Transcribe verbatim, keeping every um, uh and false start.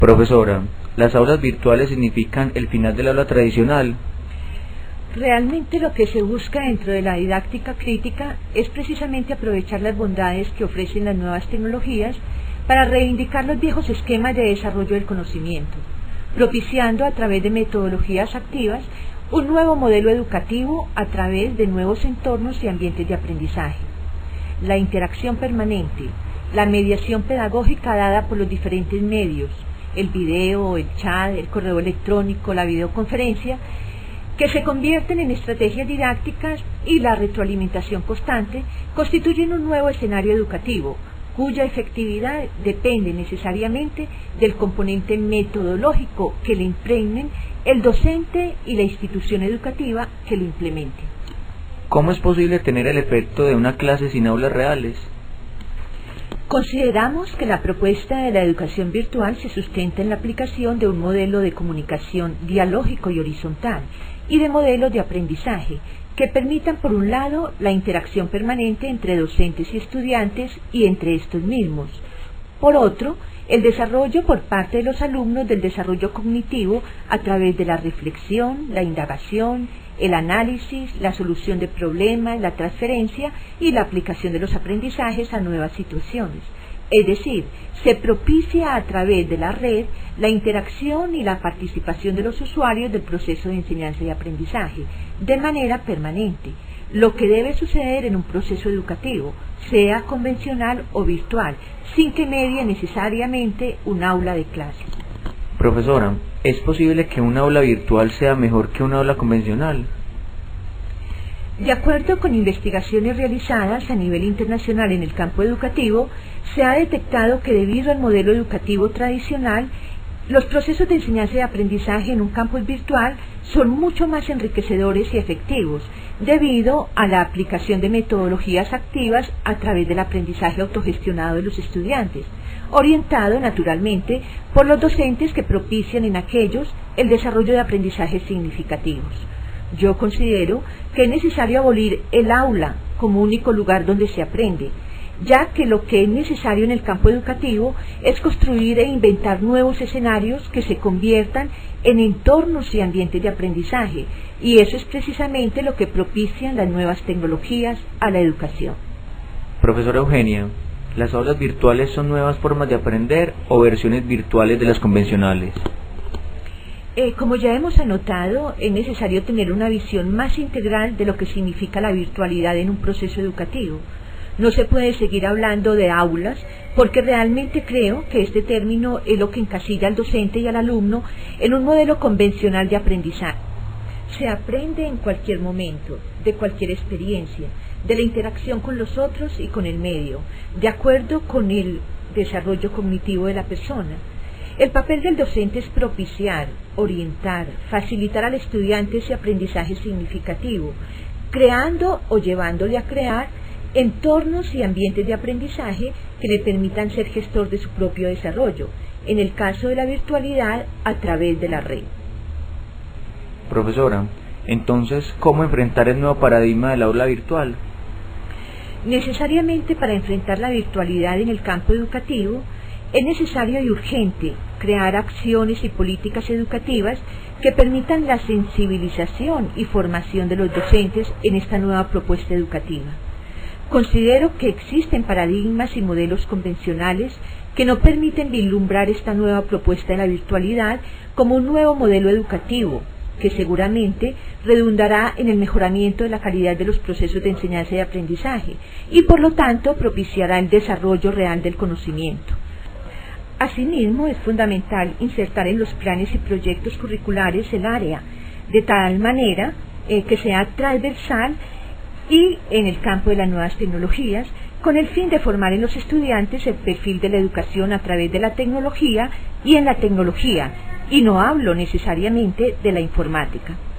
Profesora, ¿las aulas virtuales significan el final del aula tradicional? Realmente lo que se busca dentro de la didáctica crítica es precisamente aprovechar las bondades que ofrecen las nuevas tecnologías para reivindicar los viejos esquemas de desarrollo del conocimiento, propiciando a través de metodologías activas un nuevo modelo educativo a través de nuevos entornos y ambientes de aprendizaje. La interacción permanente, la mediación pedagógica dada por los diferentes medios, el video, el chat, el correo electrónico, la videoconferencia, que se convierten en estrategias didácticas, y la retroalimentación constante constituyen un nuevo escenario educativo, cuya efectividad depende necesariamente del componente metodológico que le impregnen el docente y la institución educativa que lo implemente. ¿Cómo es posible tener el efecto de una clase sin aulas reales? Consideramos que la propuesta de la educación virtual se sustenta en la aplicación de un modelo de comunicación dialógico y horizontal y de modelos de aprendizaje que permitan, por un lado, la interacción permanente entre docentes y estudiantes y entre estos mismos; por otro, el desarrollo por parte de los alumnos del desarrollo cognitivo a través de la reflexión, la indagación, el análisis, la solución de problemas, la transferencia y la aplicación de los aprendizajes a nuevas situaciones. Es decir, se propicia a través de la red la interacción y la participación de los usuarios del proceso de enseñanza y aprendizaje de manera permanente, lo que debe suceder en un proceso educativo, sea convencional o virtual, sin que medie necesariamente un aula de clase. Profesora, ¿es posible que un aula virtual sea mejor que un aula convencional? De acuerdo con investigaciones realizadas a nivel internacional en el campo educativo, se ha detectado que debido al modelo educativo tradicional, los procesos de enseñanza y aprendizaje en un campus virtual son mucho más enriquecedores y efectivos, debido a la aplicación de metodologías activas a través del aprendizaje autogestionado de los estudiantes, orientado naturalmente por los docentes que propician en aquellos el desarrollo de aprendizajes significativos. Yo considero que es necesario abolir el aula como único lugar donde se aprende, ya que lo que es necesario en el campo educativo es construir e inventar nuevos escenarios que se conviertan en entornos y ambientes de aprendizaje, y eso es precisamente lo que propician las nuevas tecnologías a la educación. Profesora Eugenia, ¿las aulas virtuales son nuevas formas de aprender o versiones virtuales de las convencionales? Eh, como ya hemos anotado, es necesario tener una visión más integral de lo que significa la virtualidad en un proceso educativo. No se puede seguir hablando de aulas, porque realmente creo que este término es lo que encasilla al docente y al alumno en un modelo convencional de aprendizaje. Se aprende en cualquier momento, de cualquier experiencia, de la interacción con los otros y con el medio, de acuerdo con el desarrollo cognitivo de la persona. El papel del docente es propiciar, orientar, facilitar al estudiante ese aprendizaje significativo, creando o llevándole a crear entornos y ambientes de aprendizaje que le permitan ser gestor de su propio desarrollo, en el caso de la virtualidad, a través de la red. Profesora, entonces, ¿cómo enfrentar el nuevo paradigma del aula virtual? Necesariamente, para enfrentar la virtualidad en el campo educativo, es necesario y urgente crear acciones y políticas educativas que permitan la sensibilización y formación de los docentes en esta nueva propuesta educativa. Considero que existen paradigmas y modelos convencionales que no permiten vislumbrar esta nueva propuesta de la virtualidad como un nuevo modelo educativo, que seguramente redundará en el mejoramiento de la calidad de los procesos de enseñanza y aprendizaje, y por lo tanto propiciará el desarrollo real del conocimiento. Asimismo, es fundamental insertar en los planes y proyectos curriculares el área, de tal manera eh, que sea transversal y en el campo de las nuevas tecnologías, con el fin de formar en los estudiantes el perfil de la educación a través de la tecnología y en la tecnología, y no hablo necesariamente de la informática.